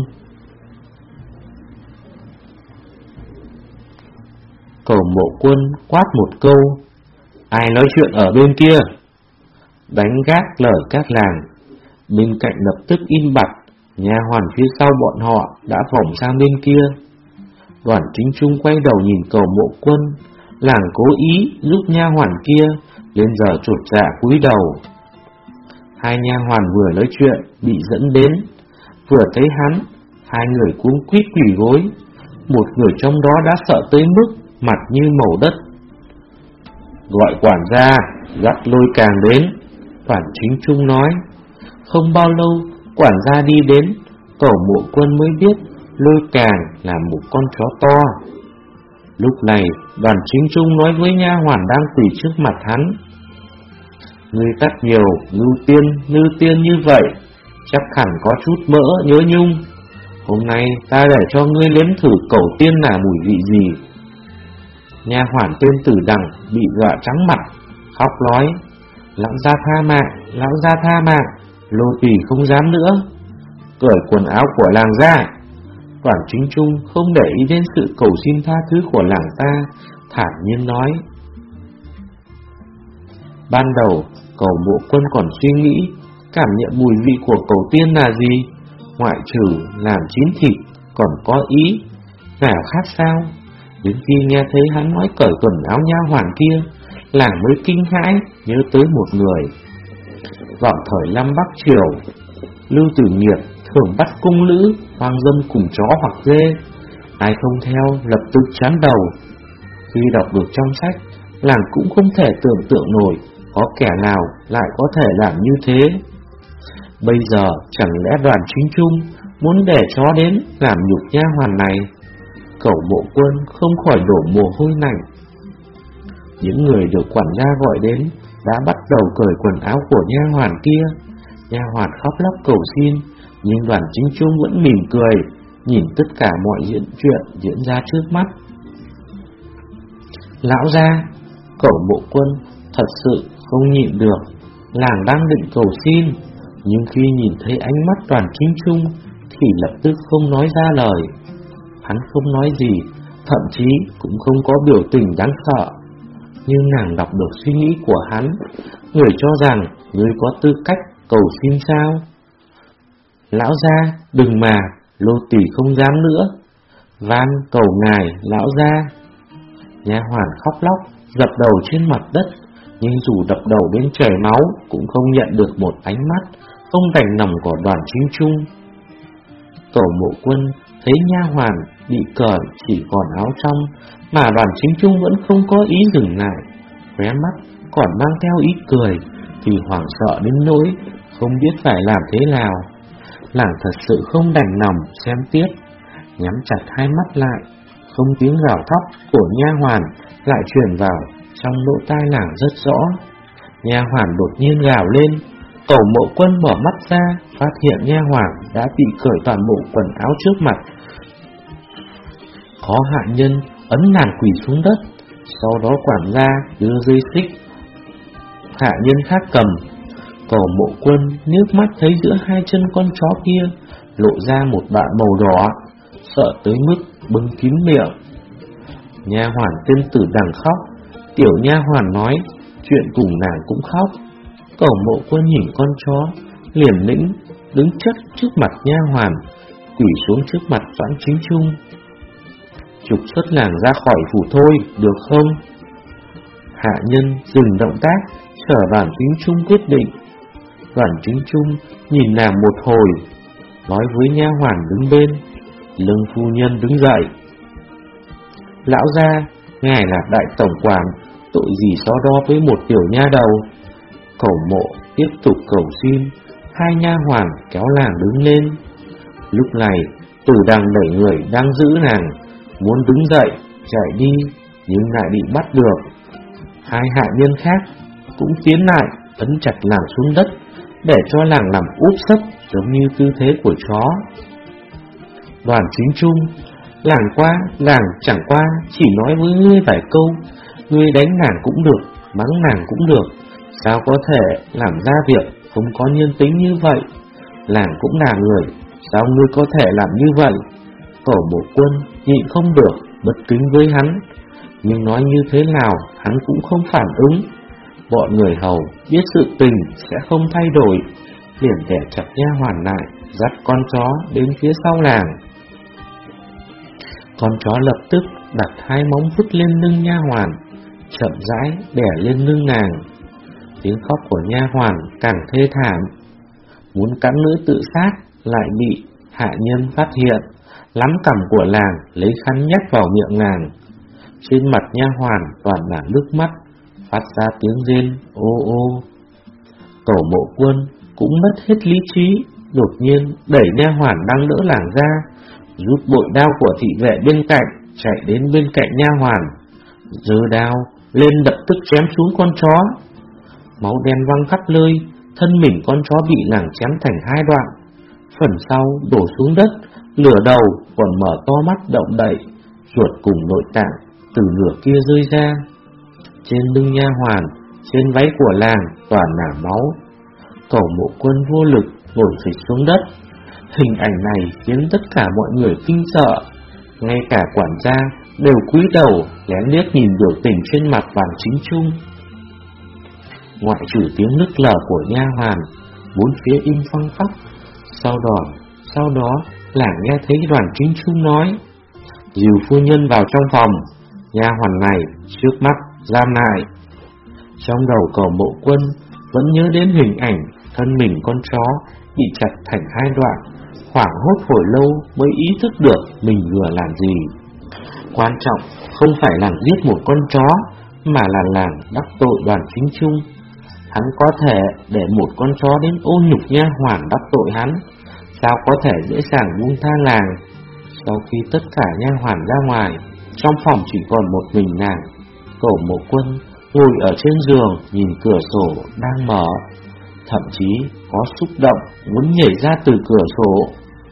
Cẩu Mộ Quân quát một câu, ai nói chuyện ở bên kia? Đánh gác lời các làng. Bên cạnh lập tức im bặt, nha hoàn phía sau bọn họ đã vòng sang bên kia. Đoàn Chính Trung quay đầu nhìn Cẩu Mộ Quân, làng cố ý giúp nha hoàn kia, đến giờ chột dạ cúi đầu. Hai nha hoàn vừa nói chuyện bị dẫn đến, vừa thấy hắn, hai người cuống quýt quỳ gối. Một người trong đó đã sợ tới mức mặt như màu đất. Gọi quản gia, dắt Lôi Càng đến. Đoàn Chính Trung nói. Không bao lâu quản gia đi đến, Cẩu Mộ Quân mới biết Lôi Càng là một con chó to. Lúc này Đoàn Chính Trung nói với nha hoàn đang quỳ trước mặt hắn, ngươi tắt nhiều ngưu tiên ngư tiên như vậy, chắc hẳn có chút mỡ nhớ nhung. Hôm nay ta để cho ngươi nếm thử cẩu tiên là mùi vị gì. Nha hoàn tên Tử Đằng bị dọa trắng mặt, khóc nói, lão gia tha mạng, lão gia tha mạng, Lô tỳ không dám nữa. Cởi quần áo của làng ra. Đoàn Chính Trung không để ý đến sự cầu xin tha thứ của làng ta, thản nhiên nói. Ban đầu Cẩu Mộ Quân còn suy nghĩ cảm nhận mùi vị của cẩu tiên là gì, ngoại trừ làm chín thịt còn có ý nào khác sao. Đến khi nghe thấy hắn nói cởi quần áo nha hoàn kia, làng mới kinh hãi nhớ tới một người. Vào thời Lâm Bắc Triều, Lưu Tử Nghiệp thường bắt cung nữ hoang dâm cùng chó hoặc dê, ai không theo lập tức chán đầu. Khi đọc được trong sách, làng cũng không thể tưởng tượng nổi có kẻ nào lại có thể làm như thế. Bây giờ chẳng lẽ Đoàn Chính Trung muốn để chó đến làm nhục nha hoàn này? Cẩu Mộ Quân không khỏi đổ mồ hôi lạnh. Những người được quản gia gọi đến đã bắt đầu cởi quần áo của nha hoàn kia. Nha hoàn khóc lóc cầu xin, nhưng Đoàn Chính Trung vẫn mỉm cười, nhìn tất cả mọi diễn chuyện diễn ra trước mắt. Lão gia, Cẩu Mộ Quân thật sự không nhịn được, làng đang định cầu xin, nhưng khi nhìn thấy ánh mắt Đoàn Chính Trung thì lập tức không nói ra lời. Hắn không nói gì, thậm chí cũng không có biểu tình đáng sợ, nhưng nàng đọc được suy nghĩ của hắn. Người cho rằng người có tư cách cầu xin sao? Lão gia, đừng mà, Lô tỳ không dám nữa, van cầu ngài lão gia. Nha hoàn khóc lóc dập đầu trên mặt đất, nhưng dù đập đầu đến chảy máu cũng không nhận được một ánh mắt không đành lòng của Đoàn Chính Trung. Cẩu Mộ Quân thấy nha hoàn bị cởi chỉ còn áo trong, mà Đoàn Chính Trung vẫn không có ý dừng lại, khóe mắt còn mang theo ý cười, thì hoảng sợ đến nỗi không biết phải làm thế nào. Nàng thật sự không đành lòng xem tiếp, nhắm chặt hai mắt lại, không tiếng gào thóc của nha hoàn lại truyền vào trong lỗ tai nàng rất rõ. Nha hoàn đột nhiên gào lên. Cẩu Mộ Quân mở mắt ra, phát hiện nha hoàn đã bị cởi toàn bộ quần áo trước mặt. Có hạ nhân ấn nàng quỳ xuống đất, sau đó quản gia đưa dây xích, hạ nhân khác cầm. Cẩu Mộ Quân nước mắt thấy giữa hai chân con chó kia lộ ra một bạ màu đỏ, sợ tới mức bưng kín miệng. Nha hoàn tên Tử Đằng khóc, tiểu nha hoàn nói chuyện cùng nàng cũng khóc. Cẩu Mộ Quân nhìn con chó, liền lĩnh đứng chất trước mặt nha hoàn, quỳ xuống trước mặt Doãn Chính Trung. Trục xuất nàng ra khỏi phủ thôi, được không? Hạ nhân dừng động tác, chờ Đoàn Chính Trung quyết định. Đoàn Chính Trung nhìn nàng một hồi, nói với nha hoàn đứng bên. Lương phu nhân đứng dậy. Lão gia, ngài là đại tổng quản, tội gì so đo với một tiểu nha đầu? Cẩu Mộ tiếp tục cầu xin. Hai nha hoàn kéo nàng đứng lên. Lúc này Tử Đằng đẩy người đang giữ nàng, muốn đứng dậy chạy đi, nhưng lại bị bắt được. Hai hạ nhân khác cũng tiến lại ấn chặt nàng xuống đất, để cho nàng nằm úp sấp giống như tư thế của chó. Đoàn Chính Trung, làng qua, làng chẳng qua chỉ nói với ngươi vài câu, ngươi đánh nàng cũng được, mắng nàng cũng được, sao có thể làm ra việc không có nhân tính như vậy? Làng cũng là người, sao ngươi có thể làm như vậy? Cẩu Mộ Quân nhịn không được, bất kính với hắn, nhưng nói như thế nào hắn cũng không phản ứng. Bọn người hầu biết sự tình sẽ không thay đổi, liền đè chặt nha hoàn lại, dắt con chó đến phía sau làng. Con chó lập tức đặt hai móng vuốt lên lưng nha hoàn, chậm rãi đè lên lưng nàng. Tiếng khóc của nha hoàn càng thê thảm. Muốn cắn lưỡi tự sát lại bị hạ nhân phát hiện, lắm cằm của làng lấy khăn nhét vào miệng nàng. Trên mặt nha hoàn toàn là nước mắt, phát ra tiếng rên ô ô. Cẩu Mộ Quân cũng mất hết lý trí, đột nhiên đẩy nha hoàn đang đỡ làng ra, rút bội đao của thị vệ bên cạnh, chạy đến bên cạnh nha hoàn, giơ đao lên lập tức chém xuống con chó. Máu đen văng khắp nơi, thân mình con chó bị làng chém thành hai đoạn, phần sau đổ xuống đất, lửa đầu còn mở to mắt động đậy, ruột cùng nội tạng từ nửa kia rơi ra. Trên lưng nha hoàn, trên váy của làng toàn là máu. Cẩu Mộ Quân vô lực ngồi phịch xuống đất. Hình ảnh này khiến tất cả mọi người kinh sợ, ngay cả quản gia đều cúi đầu lén liếc nhìn biểu tình trên mặt Đoàn Chính Trung. Ngoại trừ tiếng nức nở của nha hoàn, bốn phía im phăng phắc. Sau đó, sau đó làng nghe thấy Đoàn Chính Trung nói: dìu phu nhân vào trong phòng, nha hoàn này trước mắt giam lại. Trong đầu Cẩu Mộ Quân vẫn nhớ đến hình ảnh thân mình con chó bị chặt thành hai đoạn, hoảng hốt hồi lâu mới ý thức được mình vừa làm gì. Quan trọng không phải làng giết một con chó, mà là làng đắc tội Đoàn Chính Trung. Hắn có thể để một con chó đến ô nhục nha hoàn đắc tội hắn, sao có thể dễ dàng buông tha làng. Sau khi tất cả nha hoàn ra ngoài, trong phòng chỉ còn một mình nàng. Cẩu Mộ Quân ngồi ở trên giường nhìn cửa sổ đang mở, thậm chí có xúc động muốn nhảy ra từ cửa sổ.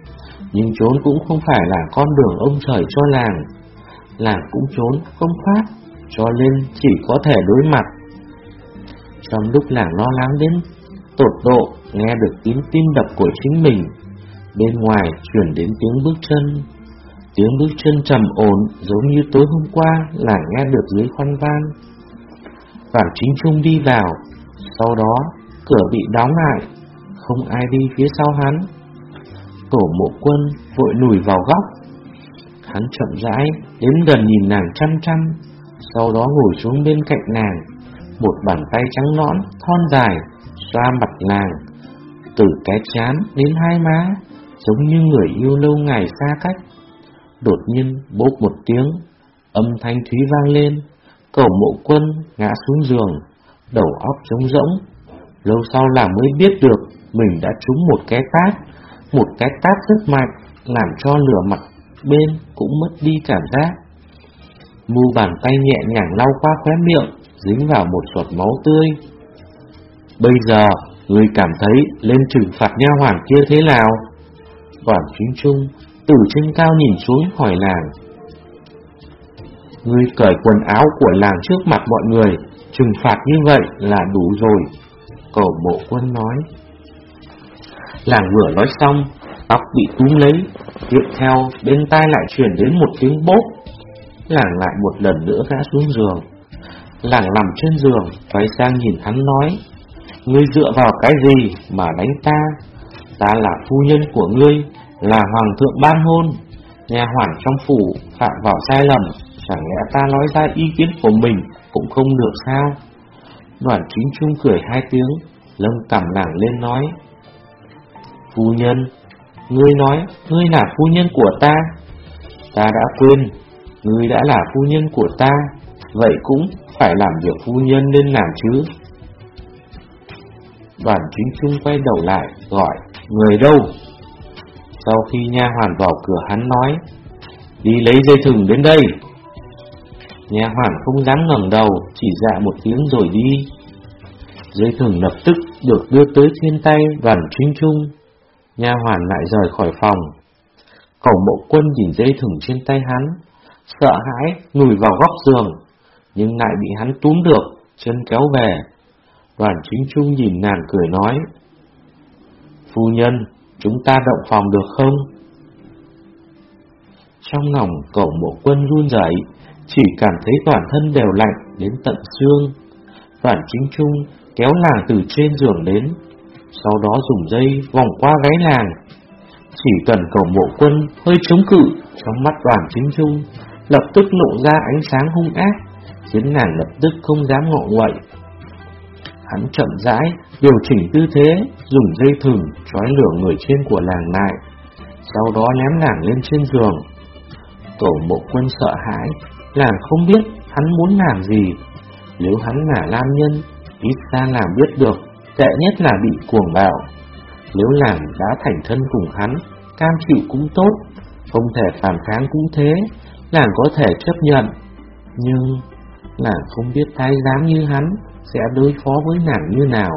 Nhưng trốn cũng không phải là con đường ông trời cho làng. Làng cũng trốn không thoát, cho nên chỉ có thể đối mặt. Trong lúc làng lo lắng đến tột độ, nghe được tiếng tim đập của chính mình, bên ngoài chuyển đến tiếng bước chân. Tiếng bước chân trầm ổn giống như tối hôm qua làng nghe được dưới khoăn van. Vạn Chính Trung đi vào, sau đó cửa bị đóng lại, không ai đi phía sau hắn. Cổ Mộ Quân vội lùi vào góc. Hắn chậm rãi đến gần nhìn nàng chăm chăm, sau đó ngồi xuống bên cạnh nàng. Một bàn tay trắng nõn, thon dài xoa mặt nàng, từ cái trán đến hai má, giống như người yêu lâu ngày xa cách. Đột nhiên bốp một tiếng, âm thanh thúy vang lên. Cổ Mộ Quân ngã xuống giường, đầu óc trống rỗng. Lâu sau là mới biết được mình đã trúng một cái tát, một cái tát rất mạnh, làm cho nửa mặt bên cũng mất đi cảm giác. Mu bàn tay nhẹ nhàng lau qua khóe miệng, dính vào một giọt máu tươi. Bây giờ người cảm thấy lên trừng phạt nha hoàn kia thế nào? Đoàn Chính Trung từ trên cao nhìn xuống hỏi làng. Ngươi cởi quần áo của làng trước mặt mọi người, trừng phạt như vậy là đủ rồi. Cổ Mộ Quân nói. Làng vừa nói xong, tóc bị túm lấy, tiếp theo bên tai lại truyền đến một tiếng bốp. Làng lại một lần nữa ngã xuống giường. Làng nằm trên giường, quay sang nhìn hắn nói. Ngươi dựa vào cái gì mà đánh ta? Ta là phu nhân của ngươi, là hoàng thượng ban hôn. Nha hoàn trong phủ phạm vào sai lầm, chẳng lẽ ta nói ra ý kiến của mình cũng không được sao? Đoàn Chính Trung cười hai tiếng, nâng cằm nàng lên nói. Phu nhân, ngươi nói ngươi là phu nhân của ta. Ta đã quên, ngươi đã là phu nhân của ta, vậy cũng phải làm việc phu nhân nên làm chứ. Đoàn Chính Trung quay đầu lại gọi, người đâu? Sau khi nha hoàn vào cửa hắn nói, đi lấy dây thừng đến đây. Nha hoàn không dám ngẩng đầu, chỉ dạ một tiếng rồi đi. Dây thừng lập tức được đưa tới trên tay Đoàn Chính Trung. Nha hoàn lại rời khỏi phòng. Cổ Mộ Quân nhìn dây thừng trên tay hắn, sợ hãi lùi vào góc giường, nhưng lại bị hắn túm được, chân kéo về. Đoàn Chính Trung nhìn nàng cười nói, phu nhân, chúng ta động phòng được không? Trong lòng Cổ Mộ Quân run rẩy, chỉ cảm thấy toàn thân đều lạnh đến tận xương. Đoàn Chính Trung kéo nàng từ trên giường đến, sau đó dùng dây vòng qua gáy nàng. Chỉ cần Cổ Mộ Quân hơi chống cự, trong mắt Đoàn Chính Trung lập tức lộ ra ánh sáng hung ác, khiến nàng lập tức không dám ngọ nguậy. Hắn chậm rãi điều chỉnh tư thế, dùng dây thừng trói lửa người trên của nàng lại, sau đó ném nàng lên trên giường. Cổ Mộ Quân sợ hãi, nàng không biết hắn muốn làm gì. Nếu hắn là nam nhân, ít ra làm biết được, tệ nhất là bị cuồng bạo. Nếu nàng đã thành thân cùng hắn, cam chịu cũng tốt, không thể phản kháng cũng thế, nàng có thể chấp nhận. Nhưng nàng không biết thái giám như hắn sẽ đối phó với nàng như nào.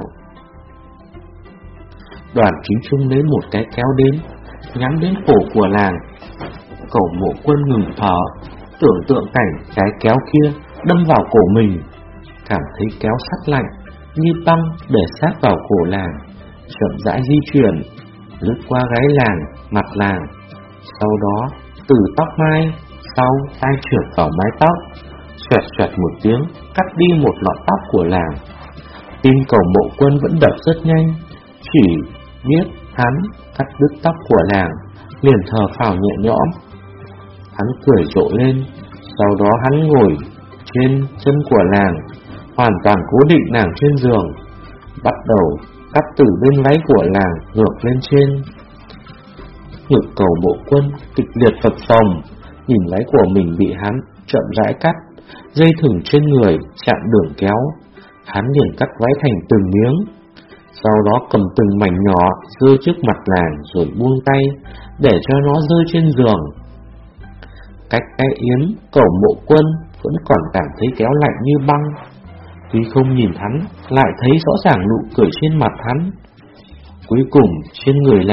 Đoàn Chính Trung lấy một cái kéo đến, nhắm đến cổ của nàng. Cổ Mộ Quân ngừng thở, tưởng tượng cảnh cái kéo kia đâm vào cổ mình, cảm thấy kéo sắt lạnh như băng để sát vào cổ nàng, chậm rãi di chuyển, lướt qua gáy nàng, mặt nàng, sau đó từ tóc mai sau tay trượt vào mái tóc, xoẹt xoẹt một tiếng cắt đi một lọn tóc của nàng. Tim Cổ Mộ Quân vẫn đập rất nhanh, chỉ biết hắn cắt đứt tóc của nàng, liền thở phào nhẹ nhõm. Hắn cười rộ lên, sau đó hắn ngồi trên chân của nàng, hoàn toàn cố định nàng trên giường, bắt đầu cắt từ bên váy của nàng ngược lên trên. Ngực Cổ Mộ Quân kịch liệt phập phồng, nhìn váy của mình bị hắn chậm rãi cắt, dây thừng trên người chạm đường kéo, hắn liền cắt váy thành từng miếng, sau đó cầm từng mảnh nhỏ rơi trước mặt nàng rồi buông tay để cho nó rơi trên giường. Cách cái yếm, Cổ Mộ Quân vẫn còn cảm thấy kéo lạnh như băng. Tuy không nhìn hắn, lại thấy rõ ràng nụ cười trên mặt hắn. Cuối cùng trên người nàng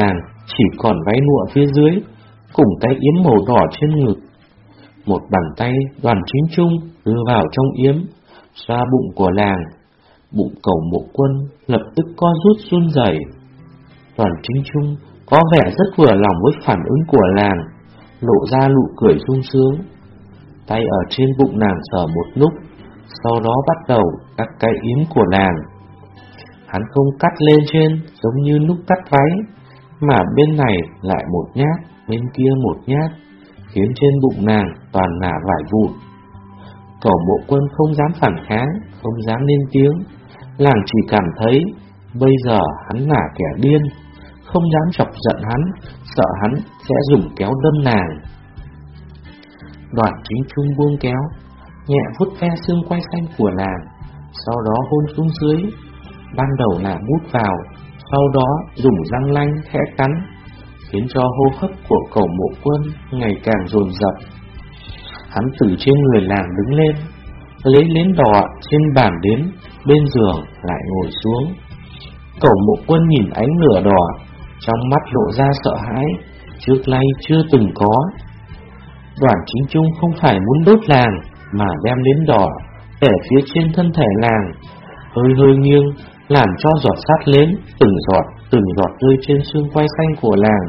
chỉ còn váy lụa phía dưới, cùng cái yếm màu đỏ trên ngực. Một bàn tay Đoàn Chính Trung đưa vào trong yếm, xoa bụng của làng. Bụng Cẩu Mộ Quân lập tức co rút run rẩy. Đoàn Chính Trung có vẻ rất vừa lòng với phản ứng của làng, lộ ra nụ cười sung sướng. Tay ở trên bụng nàng sờ một lúc, sau đó bắt đầu cắt cái yếm của nàng. Hắn không cắt lên trên giống như lúc cắt váy, mà bên này lại một nhát, bên kia một nhát, khiến trên bụng nàng toàn là vải vụn. Cẩu Mộ Quân không dám phản kháng, không dám lên tiếng. Làng chỉ cảm thấy bây giờ hắn là kẻ điên, không dám chọc giận hắn, sợ hắn sẽ dùng kéo đâm nàng. Đoàn Chính Trung buông kéo, nhẹ vuốt ve xương quai xanh của nàng, sau đó hôn xuống dưới. Ban đầu là mút vào, sau đó dùng răng nanh khẽ cắn, khiến cho hô hấp của Cẩu Mộ Quân ngày càng dồn dập. Hắn từ trên người làng đứng lên, lấy nến đỏ trên bàn đến bên giường lại ngồi xuống. Cẩu Mộ Quân nhìn ánh lửa đỏ, trong mắt lộ ra sợ hãi, trước nay chưa từng có. Đoàn Chính Trung không phải muốn đốt làng, mà đem nến đỏ để phía trên thân thể làng, hơi hơi nghiêng, làm cho giọt sắt nến từng giọt từng giọt rơi trên xương quai xanh của làng.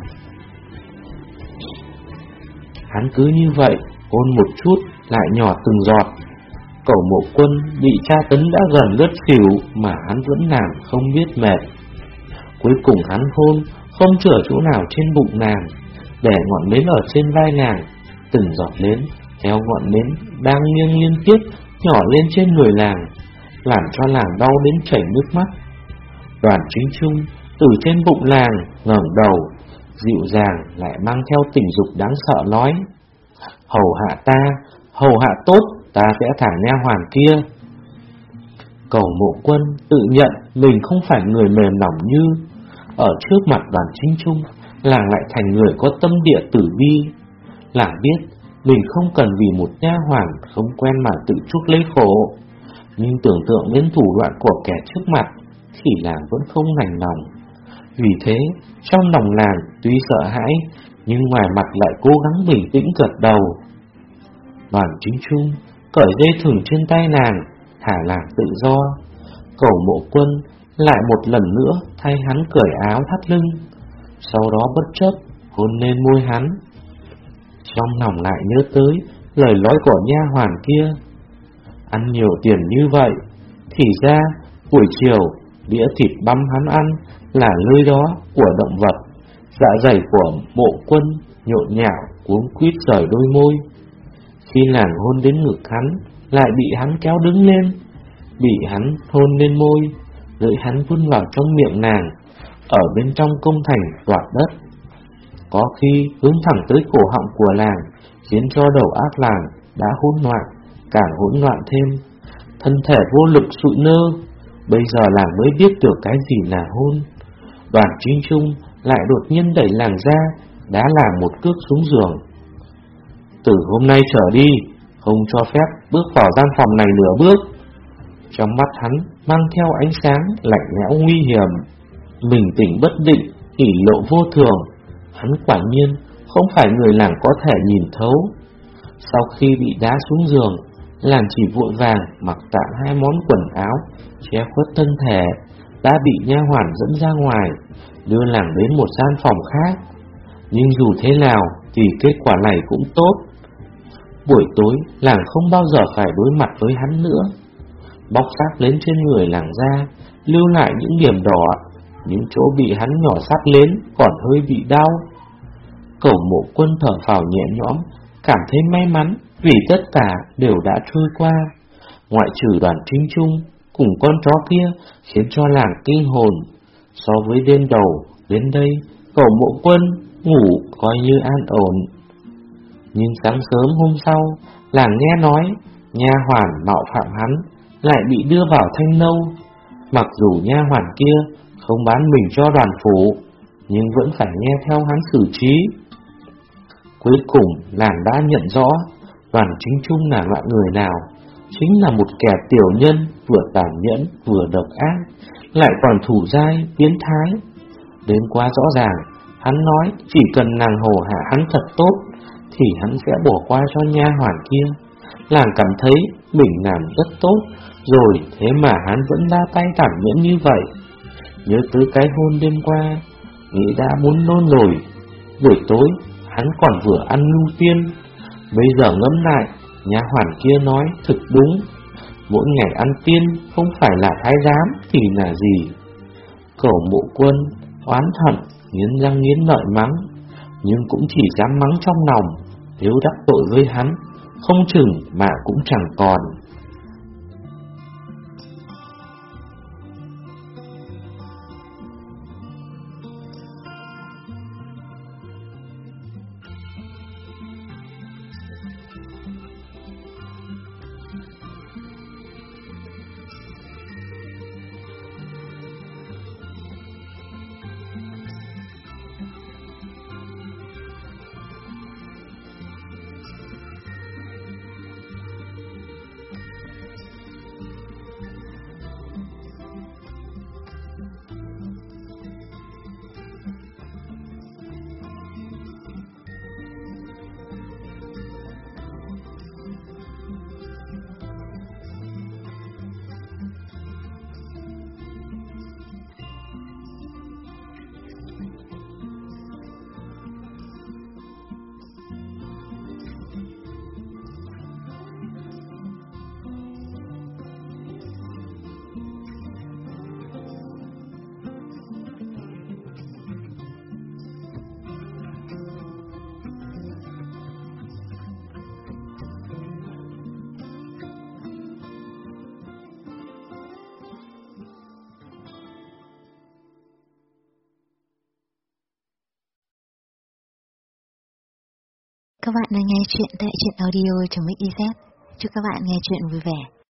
Hắn cứ như vậy hôn một chút lại nhỏ từng giọt. Cẩu Mộ Quân bị tra tấn đã gần ngất xỉu mà hắn vẫn làm không biết mệt. Cuối cùng hắn hôn không chừa chỗ nào trên bụng nàng, để ngọn nến ở trên vai nàng từng giọt nến theo ngọn nến đang nghiêng liên tiếp nhỏ lên trên người nàng, làm cho nàng đau đến chảy nước mắt. Đoàn Chính Trung từ trên bụng nàng ngẩng đầu, dịu dàng lại mang theo tình dục đáng sợ nói: "Hầu hạ ta, hầu hạ tốt, ta sẽ thả nha hoàn kia." Cẩu Mộ Quân tự nhận mình không phải người mềm lòng như. Ở trước mặt Đoàn Chính Trung, làng lại thành người có tâm địa tử bi. Làng biết mình không cần vì một nha hoàn không quen mà tự chuốc lấy khổ, nhưng tưởng tượng đến thủ đoạn của kẻ trước mặt thì làng vẫn không lành lòng. Vì thế trong lòng làng tuy sợ hãi, nhưng ngoài mặt lại cố gắng bình tĩnh gật đầu. Đoàn Chính Trung cởi dây thừng trên tay nàng, thả làng tự do. Cẩu Mộ Quân lại một lần nữa thay hắn cởi áo thắt lưng, sau đó bất chấp hôn lên môi hắn. Trong lòng lại nhớ tới lời nói của nha hoàn kia: ăn nhiều tiền như vậy, thì ra buổi chiều đĩa thịt băm hắn ăn là nơi đó của động vật. Dạ dày của Mộ Quân nhộn nhạo cuống quýt rời đôi môi. Khi nàng hôn đến ngực hắn, lại bị hắn kéo đứng lên, bị hắn hôn lên môi, lưỡi hắn vươn vào trong miệng nàng, ở bên trong công thành toạc đất. Có khi hướng thẳng tới cổ họng của làng, khiến cho đầu óc làng đã hỗn loạn, càng hỗn loạn thêm, thân thể vô lực sụi nơ. Bây giờ làng mới biết được cái gì là hôn. Đoàn Chính Trung lại đột nhiên đẩy làng ra, đá làng một cước xuống giường. Từ hôm nay trở đi, không cho phép bước vào gian phòng này nửa bước. Trong mắt hắn mang theo ánh sáng lạnh lẽo nguy hiểm. Bình tĩnh bất định, ỷ lộ vô thường. Hắn quả nhiên không phải người làng có thể nhìn thấu. Sau khi bị đá xuống giường, làng chỉ vội vàng mặc tạm hai món quần áo che khuất thân thể, đã bị nha hoàn dẫn ra ngoài, đưa làng đến một gian phòng khác. Nhưng dù thế nào thì kết quả này cũng tốt. Buổi tối làng không bao giờ phải đối mặt với hắn nữa. Bóc xác lên trên người làng ra, lưu lại những điểm đỏ, những chỗ bị hắn nhỏ sắt lên còn hơi bị đau. Cẩu Mộ Quân thở phào nhẹ nhõm, cảm thấy may mắn vì tất cả đều đã trôi qua, ngoại trừ Đoàn Chính Trung cùng con chó kia khiến cho làng kinh hồn. So với đêm đầu đến đây, Cẩu Mộ Quân ngủ coi như an ổn. Nhưng sáng sớm hôm sau, làng nghe nói nha hoàn mạo phạm hắn lại bị đưa vào Thanh Nâu. Mặc dù nha hoàn kia không bán mình cho Đoàn phủ, nhưng vẫn phải nghe theo hắn xử trí. Cuối cùng làng đã nhận rõ Đoàn Chính Trung là loại người nào. Chính là một kẻ tiểu nhân, vừa tàn nhẫn vừa độc ác, lại còn thủ dai biến thái. Đến quá rõ ràng, Hắn nói chỉ cần nàng hầu hạ hắn thật tốt thì hắn sẽ bỏ qua cho nha hoàn kia. Nàng cảm thấy mình làm rất tốt rồi, thế mà hắn vẫn ra tay tàn nhẫn như vậy. Nhớ tới cái hôn đêm qua, nghĩ đã muốn nôn rồi. Buổi tối hắn còn vừa ăn lưu tiên. Bây giờ ngẫm lại, nha hoàn kia nói thực đúng. Mỗi ngày ăn tiên không phải là thái giám thì là gì. Cẩu Mộ Quân oán hận, nghiến răng nghiến lợi mắng, nhưng cũng chỉ dám mắng trong lòng. Nếu đắc tội với hắn, không chừng mà cũng chẳng còn. Các bạn đang nghe chuyện tại truyện audio chấm xyz. Chúc các bạn nghe chuyện vui vẻ.